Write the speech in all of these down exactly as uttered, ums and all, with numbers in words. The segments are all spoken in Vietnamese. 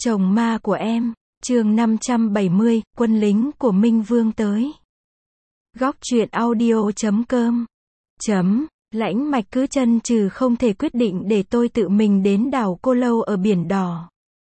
Chồng ma của em, chương năm trăm bảy mươi, quân lính của Minh Vương tới. Góc truyện audio chấm com chấm Lãnh Mạch cứ chân trừ không thể quyết định để tôi tự mình đến đảo Cô Lâu ở Biển Đỏ.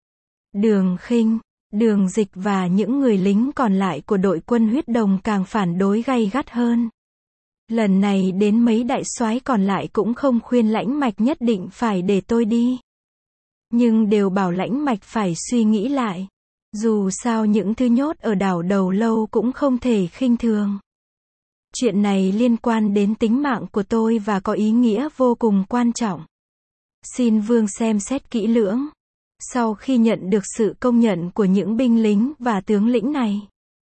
Đường Khinh, Đường Dịch và những người lính còn lại của đội quân huyết đồng càng phản đối gay gắt hơn. Lần này đến mấy đại soái còn lại cũng không khuyên Lãnh Mạch nhất định phải để tôi đi. Nhưng đều bảo Lãnh Mạch phải suy nghĩ lại. Dù sao những thứ nhốt ở đảo Đầu Lâu cũng không thể khinh thường. Chuyện này liên quan đến tính mạng của tôi và có ý nghĩa vô cùng quan trọng. Xin Vương xem xét kỹ lưỡng. Sau khi nhận được sự công nhận của những binh lính và tướng lĩnh này,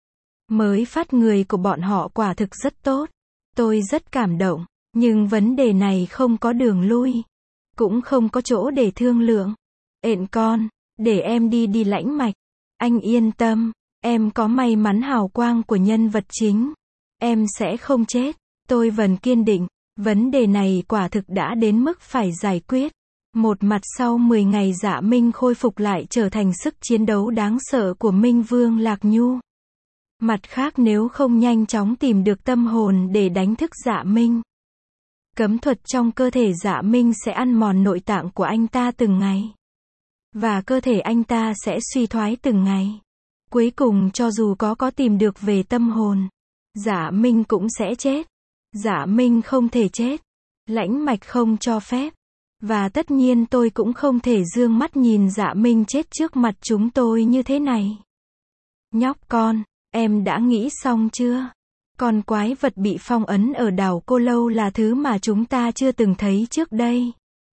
mới phát người của bọn họ quả thực rất tốt. Tôi rất cảm động, nhưng vấn đề này không có đường lui, cũng không có chỗ để thương lượng. Ện con, để em đi đi Lãnh Mạch. Anh yên tâm, em có may mắn hào quang của nhân vật chính. Em sẽ không chết. Tôi vẫn kiên định, vấn đề này quả thực đã đến mức phải giải quyết. Một mặt sau mười ngày Dạ Minh khôi phục lại trở thành sức chiến đấu đáng sợ của Minh Vương Lạc Nhu. Mặt khác nếu không nhanh chóng tìm được tâm hồn để đánh thức Dạ Minh, cấm thuật trong cơ thể Dạ Minh sẽ ăn mòn nội tạng của anh ta từng ngày. Và cơ thể anh ta sẽ suy thoái từng ngày. Cuối cùng cho dù có có tìm được về tâm hồn, Dạ Minh cũng sẽ chết. Dạ Minh không thể chết. Lãnh Mạch không cho phép. Và tất nhiên tôi cũng không thể dương mắt nhìn Dạ Minh chết trước mặt chúng tôi như thế này. Nhóc con, em đã nghĩ xong chưa? Con quái vật bị phong ấn ở đảo Cô Lâu là thứ mà chúng ta chưa từng thấy trước đây.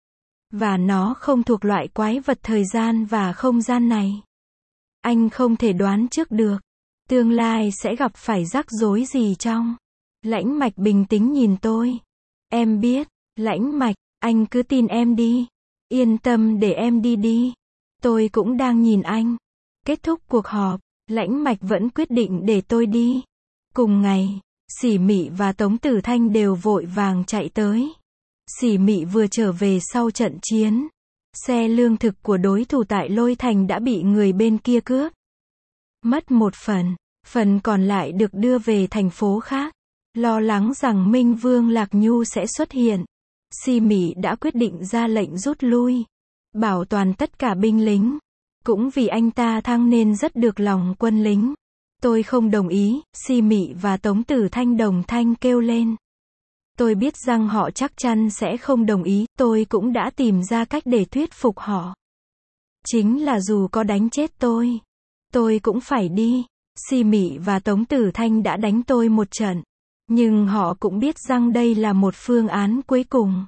Và nó không thuộc loại quái vật thời gian và không gian này. Anh không thể đoán trước được tương lai sẽ gặp phải rắc rối gì trong. Lãnh Mạch bình tĩnh nhìn tôi. Em biết, Lãnh Mạch, anh cứ tin em đi. Yên tâm để em đi đi. Tôi cũng đang nhìn anh. Kết thúc cuộc họp, Lãnh Mạch vẫn quyết định để tôi đi. Cùng ngày, Sỉ Mị và Tống Tử Thanh đều vội vàng chạy tới. Sỉ Mị vừa trở về sau trận chiến. Xe lương thực của đối thủ tại Lôi Thành đã bị người bên kia cướp. Mất một phần, phần còn lại được đưa về thành phố khác. Lo lắng rằng Minh Vương Lạc Nhu sẽ xuất hiện, Sỉ Mị đã quyết định ra lệnh rút lui, bảo toàn tất cả binh lính. Cũng vì anh ta thăng nên rất được lòng quân lính. Tôi không đồng ý, Sỉ Mị và Tống Tử Thanh đồng thanh kêu lên. Tôi biết rằng họ chắc chắn sẽ không đồng ý, tôi cũng đã tìm ra cách để thuyết phục họ. Chính là dù có đánh chết tôi, tôi cũng phải đi. Sỉ Mị và Tống Tử Thanh đã đánh tôi một trận, nhưng họ cũng biết rằng đây là một phương án cuối cùng.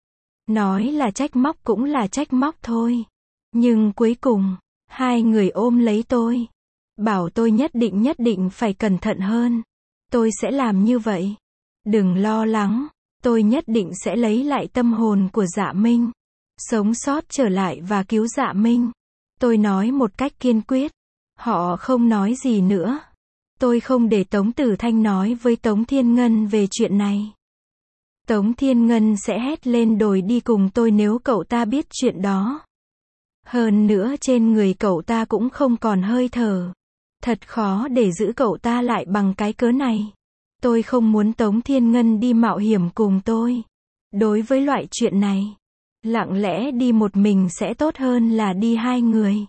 Nói là trách móc cũng là trách móc thôi. Nhưng cuối cùng, hai người ôm lấy tôi, bảo tôi nhất định nhất định phải cẩn thận hơn. Tôi sẽ làm như vậy. Đừng lo lắng, tôi nhất định sẽ lấy lại tâm hồn của Dạ Minh, sống sót trở lại và cứu Dạ Minh. Tôi nói một cách kiên quyết. Họ không nói gì nữa. Tôi không để Tống Tử Thanh nói với Tống Thiên Ngân về chuyện này. Tống Thiên Ngân sẽ hét lên đồi đi cùng tôi nếu cậu ta biết chuyện đó. Hơn nữa trên người cậu ta cũng không còn hơi thở. Thật khó để giữ cậu ta lại bằng cái cớ này. Tôi không muốn Tống Thiên Ngân đi mạo hiểm cùng tôi. Đối với loại chuyện này, lặng lẽ đi một mình sẽ tốt hơn là đi hai người.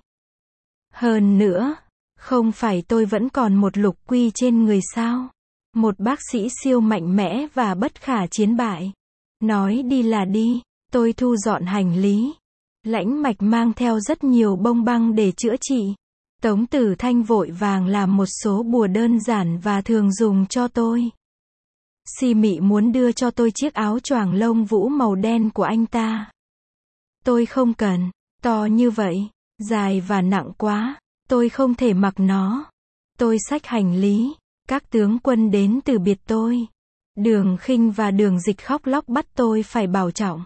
Hơn nữa, không phải tôi vẫn còn một lục quy trên người sao? Một bác sĩ siêu mạnh mẽ và bất khả chiến bại. Nói đi là đi. Tôi thu dọn hành lý. Lãnh Mạch mang theo rất nhiều bông băng để chữa trị. Tống Tử Thanh vội vàng làm một số bùa đơn giản và thường dùng cho tôi. Sỉ Mị muốn đưa cho tôi chiếc áo choàng lông vũ màu đen của anh ta. Tôi không cần. To như vậy, dài và nặng quá. Tôi không thể mặc nó. Tôi xách hành lý. Các tướng quân đến từ biệt tôi. Đường Khinh và Đường Dịch khóc lóc bắt tôi phải bảo trọng.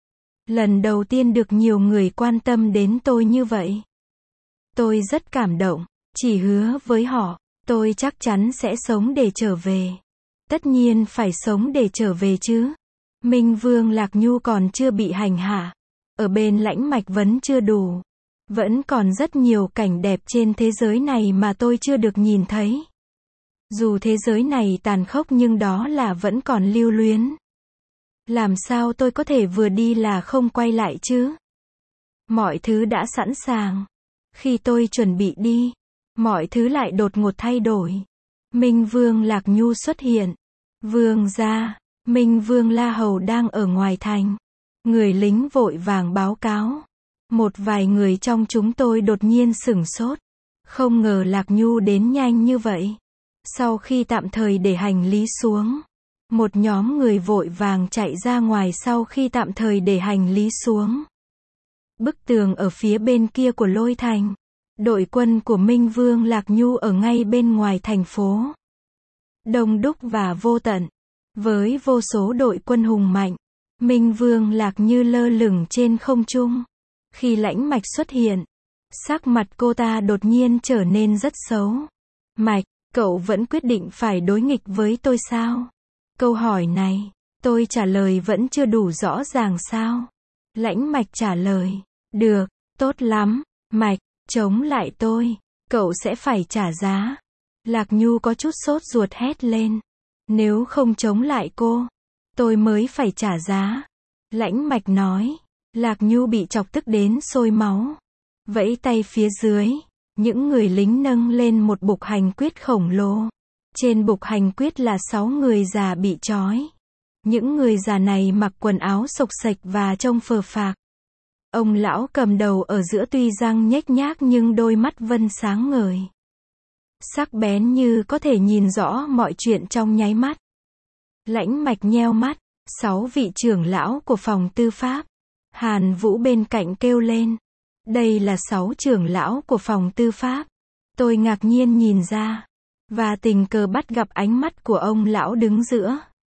Lần đầu tiên được nhiều người quan tâm đến tôi như vậy. Tôi rất cảm động. Chỉ hứa với họ, tôi chắc chắn sẽ sống để trở về. Tất nhiên phải sống để trở về chứ. Minh Vương Lạc Nhu còn chưa bị hành hạ. Ở bên Lãnh Mạch vẫn chưa đủ. Vẫn còn rất nhiều cảnh đẹp trên thế giới này mà tôi chưa được nhìn thấy. Dù thế giới này tàn khốc nhưng đó là vẫn còn lưu luyến. Làm sao tôi có thể vừa đi là không quay lại chứ? Mọi thứ đã sẵn sàng. Khi tôi chuẩn bị đi, mọi thứ lại đột ngột thay đổi. Minh Vương Lạc Nhu xuất hiện. Vương gia, Minh Vương La Hầu đang ở ngoài thành. Người lính vội vàng báo cáo. Một vài người trong chúng tôi đột nhiên sửng sốt. Không ngờ Lạc Nhu đến nhanh như vậy. Sau khi tạm thời để hành lý xuống, một nhóm người vội vàng chạy ra ngoài sau khi tạm thời để hành lý xuống. Bức tường ở phía bên kia của Lôi Thành. Đội quân của Minh Vương Lạc Nhu ở ngay bên ngoài thành phố. Đông đúc và vô tận. Với vô số đội quân hùng mạnh, Minh Vương Lạc Như lơ lửng trên không trung. Khi Lãnh Mạch xuất hiện, sắc mặt cô ta đột nhiên trở nên rất xấu. Mạch, cậu vẫn quyết định phải đối nghịch với tôi sao? Câu hỏi này, tôi trả lời vẫn chưa đủ rõ ràng sao? Lãnh Mạch trả lời, được, tốt lắm, Mạch, chống lại tôi, cậu sẽ phải trả giá. Lạc Nhu có chút sốt ruột hét lên. Nếu không chống lại cô, tôi mới phải trả giá. Lãnh Mạch nói. Lạc Nhu bị chọc tức đến sôi máu. Vẫy tay phía dưới, những người lính nâng lên một bục hành quyết khổng lồ. Trên bục hành quyết là sáu người già bị trói. Những người già này mặc quần áo xộc xệch và trông phờ phạc. Ông lão cầm đầu ở giữa tuy răng nhếch nhác nhưng đôi mắt vân sáng ngời. Sắc bén như có thể nhìn rõ mọi chuyện trong nháy mắt. Lãnh Mạch nheo mắt, sáu vị trưởng lão của phòng tư pháp. Hàn Vũ bên cạnh kêu lên. Đây là sáu trưởng lão của phòng tư pháp. Tôi ngạc nhiên nhìn ra. Và tình cờ bắt gặp ánh mắt của ông lão đứng giữa.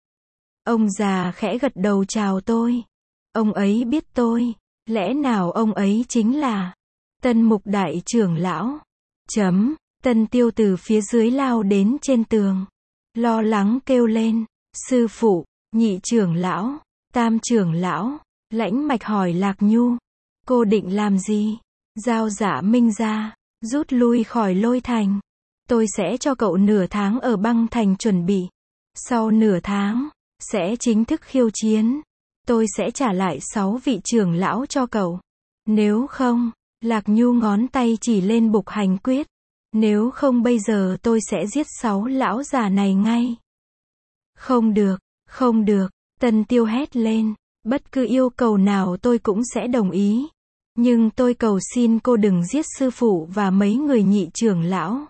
Ông già khẽ gật đầu chào tôi. Ông ấy biết tôi. Lẽ nào ông ấy chính là Tân Mục đại trưởng lão? Chấm. Tân Tiêu từ phía dưới lao đến trên tường. Lo lắng kêu lên. Sư phụ, nhị trưởng lão, tam trưởng lão. Lãnh Mạch hỏi Lạc Nhu. Cô định làm gì? Giao Giả Minh ra. Rút lui khỏi Lôi Thành. Tôi sẽ cho cậu nửa tháng ở băng thành chuẩn bị. Sau nửa tháng, sẽ chính thức khiêu chiến. Tôi sẽ trả lại sáu vị trưởng lão cho cậu. Nếu không, Lạc Nhu ngón tay chỉ lên bục hành quyết. Nếu không bây giờ tôi sẽ giết sáu lão già này ngay. Không được, không được, Tân Tiêu hét lên. Bất cứ yêu cầu nào tôi cũng sẽ đồng ý. Nhưng tôi cầu xin cô đừng giết sư phụ và mấy người nhị trưởng lão.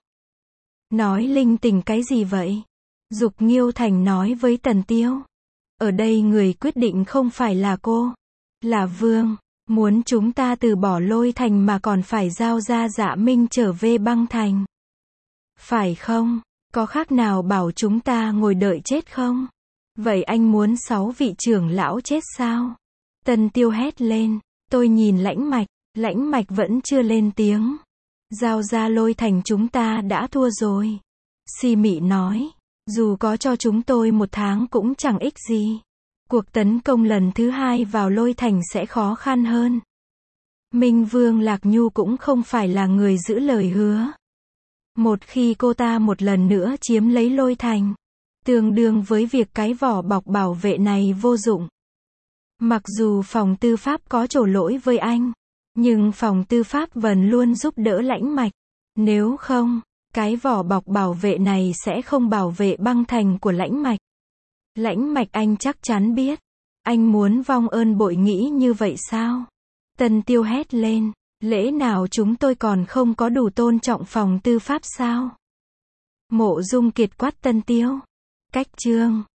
Nói linh tinh cái gì vậy? Dục Nghiêu Thành nói với Tần Tiêu. Ở đây người quyết định không phải là cô, là Vương. Muốn chúng ta từ bỏ Lôi Thành mà còn phải giao ra Dạ Minh trở về băng thành. Phải không? Có khác nào bảo chúng ta ngồi đợi chết không? Vậy anh muốn sáu vị trưởng lão chết sao? Tần Tiêu hét lên. Tôi nhìn Lãnh Mạch. Lãnh Mạch vẫn chưa lên tiếng. Giao ra Lôi Thành chúng ta đã thua rồi. Si Mị nói. Dù có cho chúng tôi một tháng cũng chẳng ích gì. Cuộc tấn công lần thứ hai vào Lôi Thành sẽ khó khăn hơn. Minh Vương Lạc Nhu cũng không phải là người giữ lời hứa. Một khi cô ta một lần nữa chiếm lấy Lôi Thành, tương đương với việc cái vỏ bọc bảo vệ này vô dụng. Mặc dù phòng tư pháp có trổ lỗi với anh, nhưng phòng tư pháp vẫn luôn giúp đỡ Lãnh Mạch. Nếu không, cái vỏ bọc bảo vệ này sẽ không bảo vệ băng thành của Lãnh Mạch. Lãnh Mạch anh chắc chắn biết. Anh muốn vong ơn bội nghĩ như vậy sao? Tần Tiêu hét lên. Lẽ nào chúng tôi còn không có đủ tôn trọng phòng tư pháp sao? Mộ Dung Kiệt quát Tần Tiêu. Cách chương